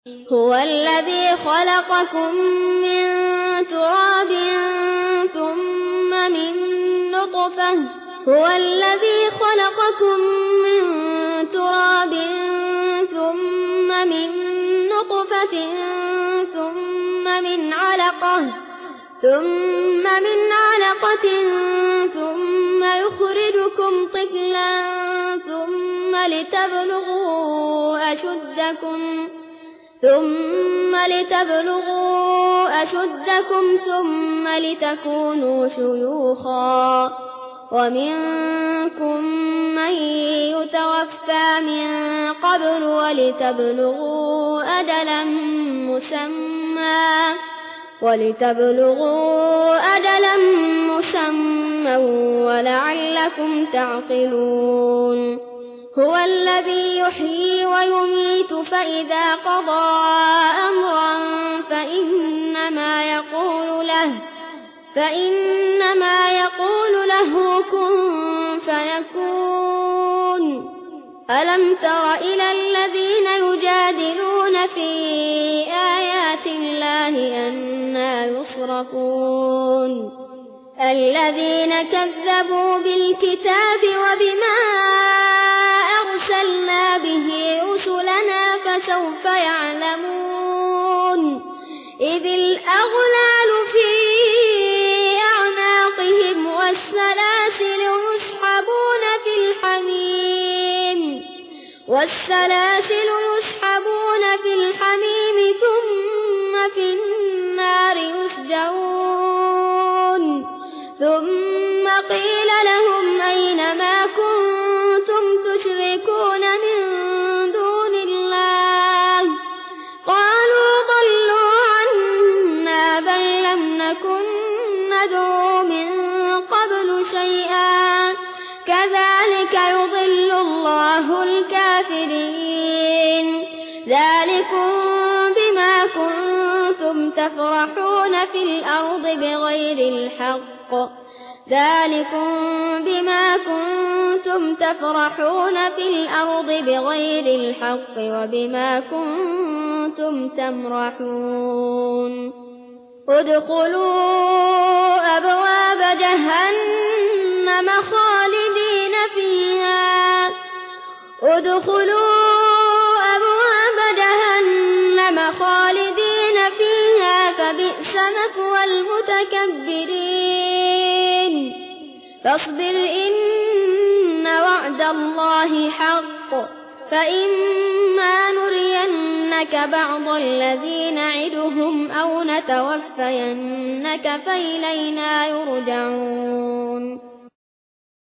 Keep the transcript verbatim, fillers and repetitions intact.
هو الذي خلقكم من تراب ثم من نطفة هو الذي خلقكم من تراب ثم من نطفة ثم من علقة ثم من علقة ثم يخرجكم طفلا ثم لتبلغوا أشدكم ثم لتبلغوا أشدكم ثم لتكونوا شيوخا ومنكم من يتوفى من قبل ولتبلغوا أجلا مسمى ولتبلغوا أجلا مسمى ولعلكم تعقلون هو الذي يحيي ويميت فإذا قضى أمرا فإنما يقول له فإنما يقول له كن فيكون ألم تر إلى الذين يجادلون في آيات الله أنى يصرفون الذين كذبوا بالكتاب وبما أرسلنا به رسلنا فسوف يعلمون إذ الأغلال في أعناقهم والسلاسل يسحبون في الحميم والسلاسل يسحبون في الحميم ثم في النار يسجرون ثم قيل لهم أين ما كنتم تشركون من دون الله قالوا ضلوا عنا بل لم نكن ندعو من قبل شيئا كذلك يضل الله الكافرين ذلكم بما كنتم تفرحون في الأرض بغير الحق ذلكم بما كنتم تفرحون في الأرض بغير الحق وبما كنتم تمرحون ادخلوا أبواب جهنم خالدين فيها ادخلوا أبواب جهنم خالدين فيها فبئس مثوى المتكبرين فاصبر إن وعد الله حق فإما نرينك بعض الذي نعدهم أو نتوفينك فإلينا يرجعون